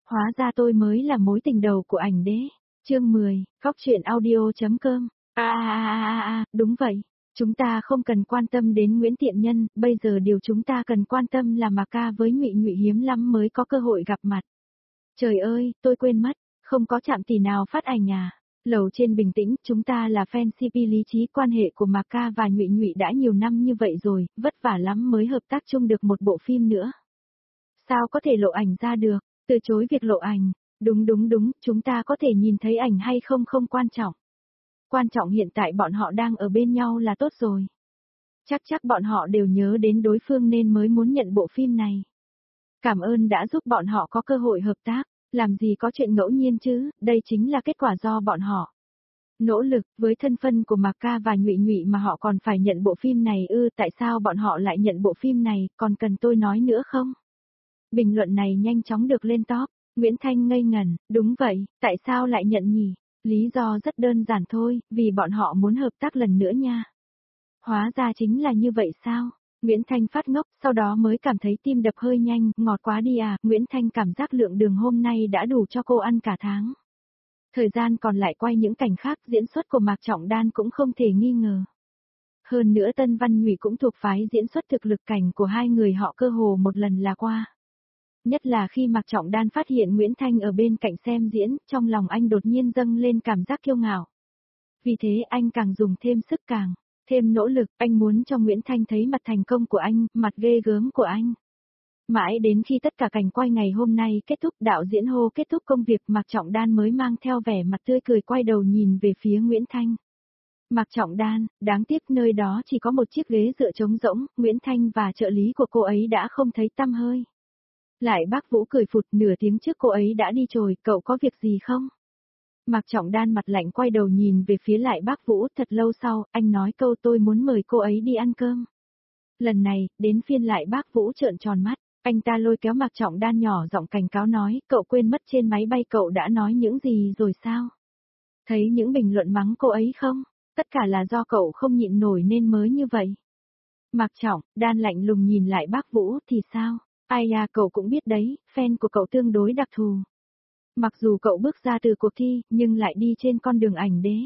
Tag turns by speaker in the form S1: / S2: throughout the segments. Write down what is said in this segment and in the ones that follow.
S1: Hóa ra tôi mới là mối tình đầu của ảnh đế. Chương 10, Góc truyện audio.com. Đúng vậy. Chúng ta không cần quan tâm đến Nguyễn Tiện Nhân, bây giờ điều chúng ta cần quan tâm là Mạc Ca với Nhụy Nhụy hiếm lắm mới có cơ hội gặp mặt. Trời ơi, tôi quên mất, không có chạm tỷ nào phát ảnh à. Lầu trên bình tĩnh, chúng ta là fan CP lý trí, quan hệ của Mạc Ca và Nhụy Nhụy đã nhiều năm như vậy rồi, vất vả lắm mới hợp tác chung được một bộ phim nữa. Sao có thể lộ ảnh ra được, từ chối việc lộ ảnh. Đúng, chúng ta có thể nhìn thấy ảnh hay không không quan trọng. Quan trọng hiện tại bọn họ đang ở bên nhau là tốt rồi. Chắc bọn họ đều nhớ đến đối phương nên mới muốn nhận bộ phim này. Cảm ơn đã giúp bọn họ có cơ hội hợp tác, làm gì có chuyện ngẫu nhiên chứ, đây chính là kết quả do bọn họ nỗ lực. Với thân phân của Mạc Ca và Nhụy Nhụy mà họ còn phải nhận bộ phim này tại sao bọn họ lại nhận bộ phim này, còn cần tôi nói nữa không? Bình luận này nhanh chóng được lên top. Nguyễn Thanh ngây ngẩn, đúng vậy, tại sao lại nhận nhỉ? Lý do rất đơn giản thôi, vì bọn họ muốn hợp tác lần nữa nha. Hóa ra chính là như vậy sao? Nguyễn Thanh phát ngốc, sau đó mới cảm thấy tim đập hơi nhanh, ngọt quá đi à. Nguyễn Thanh cảm giác lượng đường hôm nay đã đủ cho cô ăn cả tháng. Thời gian còn lại quay những cảnh khác, diễn xuất của Mạc Trọng Đan cũng không thể nghi ngờ. Hơn nữa Tân Văn Nhụy cũng thuộc phái diễn xuất, thực lực cảnh của hai người họ cơ hồ một lần là qua. Nhất là khi Mạc Trọng Đan phát hiện Nguyễn Thanh ở bên cạnh xem diễn, trong lòng anh đột nhiên dâng lên cảm giác kiêu ngạo. Vì thế anh càng dùng thêm sức, càng thêm nỗ lực, anh muốn cho Nguyễn Thanh thấy mặt thành công của anh, mặt ghê gớm của anh. Mãi đến khi tất cả cảnh quay ngày hôm nay kết thúc, đạo diễn hô kết thúc công việc, Mạc Trọng Đan mới mang theo vẻ mặt tươi cười quay đầu nhìn về phía Nguyễn Thanh. Mạc Trọng Đan, đáng tiếc nơi đó chỉ có một chiếc ghế dựa trống rỗng, Nguyễn Thanh và trợ lý của cô ấy đã không thấy tăm hơi. Lại Bác Vũ cười phụt, nửa tiếng trước cô ấy đã đi rồi, cậu có việc gì không? Mạc Trọng Đan mặt lạnh quay đầu nhìn về phía Lại Bác Vũ, thật lâu sau, anh nói câu tôi muốn mời cô ấy đi ăn cơm. Lần này, đến phiên Lại Bác Vũ trợn tròn mắt, anh ta lôi kéo Mạc Trọng Đan nhỏ giọng cảnh cáo nói, cậu quên mất trên máy bay cậu đã nói những gì rồi sao? Thấy những bình luận mắng cô ấy không? Tất cả là do cậu không nhịn nổi nên mới như vậy. Mạc Trọng Đan lạnh lùng nhìn Lại Bác Vũ, thì sao? Ai à, cậu cũng biết đấy, fan của cậu tương đối đặc thù. Mặc dù cậu bước ra từ cuộc thi, nhưng lại đi trên con đường ảnh đế.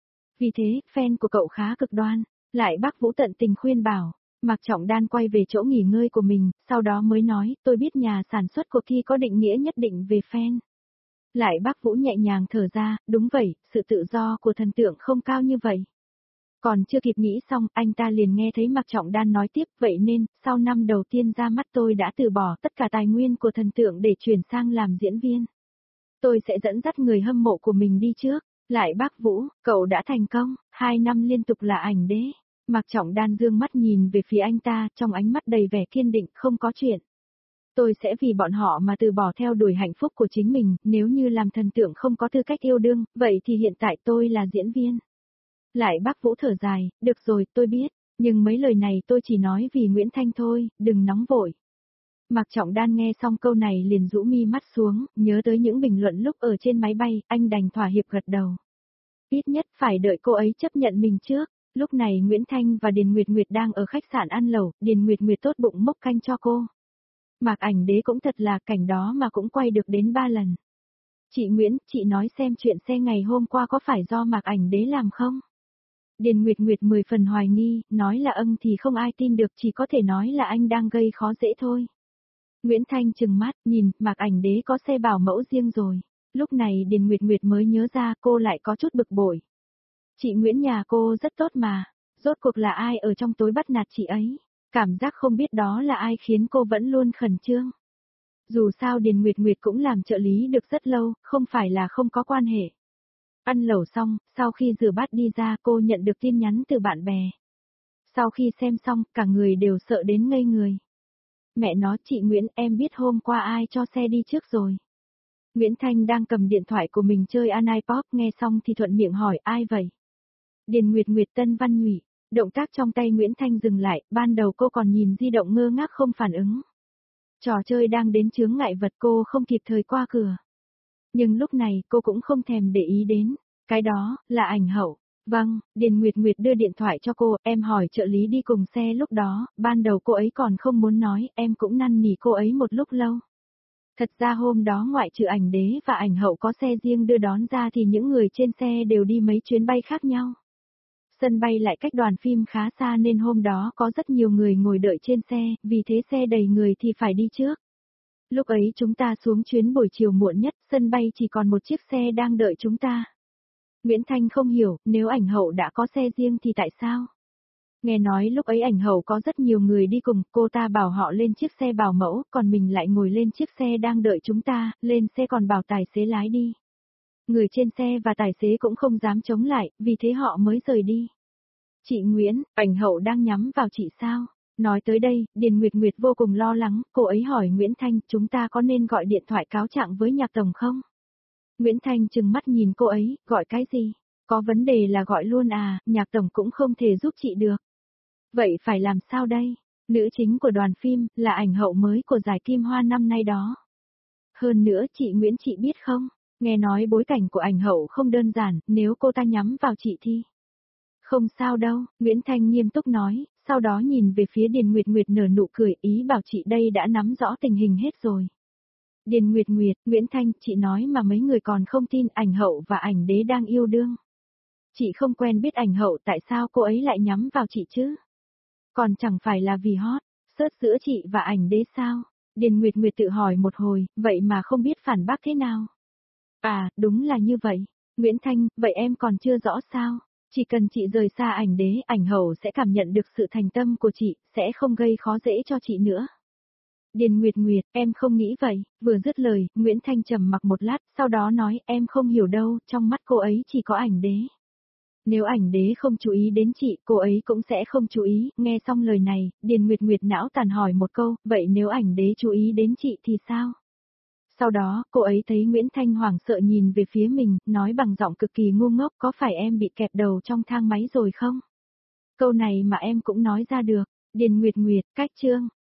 S1: Vì thế, fan của cậu khá cực đoan. Lại Bác Vũ tận tình khuyên bảo. Mạc Trọng Đan quay về chỗ nghỉ ngơi của mình, sau đó mới nói, tôi biết nhà sản xuất cuộc thi có định nghĩa nhất định về fan. Lại Bác Vũ nhẹ nhàng thở ra, đúng vậy, sự tự do của thần tượng không cao như vậy. Còn chưa kịp nghĩ xong, anh ta liền nghe thấy Mạc Trọng Đan nói tiếp, vậy nên, sau năm đầu tiên ra mắt tôi đã từ bỏ tất cả tài nguyên của thần tượng để chuyển sang làm diễn viên. Tôi sẽ dẫn dắt người hâm mộ của mình đi trước. Lại Bác Vũ, cậu đã thành công, 2 năm liên tục là ảnh đế. Mạc Trọng Đan dương mắt nhìn về phía anh ta, trong ánh mắt đầy vẻ kiên định, không có chuyện. Tôi sẽ vì bọn họ mà từ bỏ theo đuổi hạnh phúc của chính mình, nếu như làm thần tượng không có tư cách yêu đương, vậy thì hiện tại tôi là diễn viên. Lại Bác Vũ thở dài, được rồi, tôi biết, nhưng mấy lời này tôi chỉ nói vì Nguyễn Thanh thôi, đừng nóng vội. Mạc Trọng Đan nghe xong câu này liền rũ mi mắt xuống, nhớ tới những bình luận lúc ở trên máy bay, anh đành thỏa hiệp gật đầu. Ít nhất phải đợi cô ấy chấp nhận mình trước. Lúc này Nguyễn Thanh và Điền Nguyệt Nguyệt đang ở khách sạn ăn lẩu, Điền Nguyệt Nguyệt tốt bụng mốc canh cho cô. Mạc ảnh đế cũng thật là cảnh đó mà cũng quay được đến 3 lần. Chị Nguyễn, chị nói xem chuyện xe ngày hôm qua có phải do Mạc ảnh đế làm không? Điền Nguyệt Nguyệt 10 phần hoài nghi, nói là thì không ai tin được, chỉ có thể nói là anh đang gây khó dễ thôi. Nguyễn Thanh trừng mắt, nhìn, Mạc ảnh đế có xe bảo mẫu riêng rồi. Lúc này Điền Nguyệt Nguyệt mới nhớ ra cô lại có chút bực bội. Chị Nguyễn nhà cô rất tốt mà, rốt cuộc là ai ở trong tối bắt nạt chị ấy? Cảm giác không biết đó là ai khiến cô vẫn luôn khẩn trương. Dù sao Điền Nguyệt Nguyệt cũng làm trợ lý được rất lâu, không phải là không có quan hệ. Ăn lẩu xong, sau khi rửa bát đi ra cô nhận được tin nhắn từ bạn bè. Sau khi xem xong, cả người đều sợ đến ngây người. Mẹ nó, chị Nguyễn, em biết hôm qua ai cho xe đi trước rồi. Nguyễn Thanh đang cầm điện thoại của mình chơi Anipop, nghe xong thì thuận miệng hỏi ai vậy? Điền Nguyệt Nguyệt. Tân Văn Nhụy. Động tác trong tay Nguyễn Thanh dừng lại, ban đầu cô còn nhìn di động ngơ ngác không phản ứng. Trò chơi đang đến chướng ngại vật, cô không kịp thời qua cửa. Nhưng lúc này cô cũng không thèm để ý đến, cái đó là ảnh hậu. Vâng, Điền Nguyệt Nguyệt đưa điện thoại cho cô, em hỏi trợ lý đi cùng xe lúc đó, ban đầu cô ấy còn không muốn nói, em cũng năn nỉ cô ấy một lúc lâu. Thật ra hôm đó ngoại trừ ảnh đế và ảnh hậu có xe riêng đưa đón ra thì những người trên xe đều đi mấy chuyến bay khác nhau. Sân bay lại cách đoàn phim khá xa nên hôm đó có rất nhiều người ngồi đợi trên xe, vì thế xe đầy người thì phải đi trước. Lúc ấy chúng ta xuống chuyến buổi chiều muộn nhất, sân bay chỉ còn một chiếc xe đang đợi chúng ta. Nguyễn Thanh không hiểu, nếu ảnh hậu đã có xe riêng thì tại sao? Nghe nói lúc ấy ảnh hậu có rất nhiều người đi cùng, cô ta bảo họ lên chiếc xe bảo mẫu, còn mình lại ngồi lên chiếc xe đang đợi chúng ta, lên xe còn bảo tài xế lái đi. Người trên xe và tài xế cũng không dám chống lại, vì thế họ mới rời đi. Chị Nguyễn, ảnh hậu đang nhắm vào chị sao? Nói tới đây, Điền Nguyệt Nguyệt vô cùng lo lắng, cô ấy hỏi Nguyễn Thanh, chúng ta có nên gọi điện thoại cáo trạng với Nhạc Tổng không? Nguyễn Thanh trừng mắt nhìn cô ấy, gọi cái gì? Có vấn đề là gọi luôn à, Nhạc Tổng cũng không thể giúp chị được. Vậy phải làm sao đây? Nữ chính của đoàn phim, là ảnh hậu mới của giải Kim Hoa năm nay đó. Hơn nữa chị Nguyễn chị biết không? Nghe nói bối cảnh của ảnh hậu không đơn giản, nếu cô ta nhắm vào chị thì... Không sao đâu, Nguyễn Thanh nghiêm túc nói, sau đó nhìn về phía Điền Nguyệt Nguyệt nở nụ cười, ý bảo chị đây đã nắm rõ tình hình hết rồi. Điền Nguyệt Nguyệt, Nguyễn Thanh, chị nói mà mấy người còn không tin, ảnh hậu và ảnh đế đang yêu đương. Chị không quen biết ảnh hậu, tại sao cô ấy lại nhắm vào chị chứ? Còn chẳng phải là vì hot, search giữa chị và ảnh đế sao? Điền Nguyệt Nguyệt tự hỏi một hồi, vậy mà không biết phản bác thế nào. À, đúng là như vậy. Nguyễn Thanh, vậy em còn chưa rõ sao? Chỉ cần chị rời xa ảnh đế, ảnh hậu sẽ cảm nhận được sự thành tâm của chị, sẽ không gây khó dễ cho chị nữa. Điền Nguyệt Nguyệt, em không nghĩ vậy. Vừa dứt lời, Nguyễn Thanh trầm mặc một lát, sau đó nói, em không hiểu đâu, trong mắt cô ấy chỉ có ảnh đế. Nếu ảnh đế không chú ý đến chị, cô ấy cũng sẽ không chú ý. Nghe xong lời này, Điền Nguyệt Nguyệt não tàn hỏi một câu, vậy nếu ảnh đế chú ý đến chị thì sao? Sau đó, cô ấy thấy Nguyễn Thanh hoảng sợ nhìn về phía mình, nói bằng giọng cực kỳ ngu ngốc, có phải em bị kẹp đầu trong thang máy rồi không? Câu này mà em cũng nói ra được. Điền Nguyệt Nguyệt, cách chương.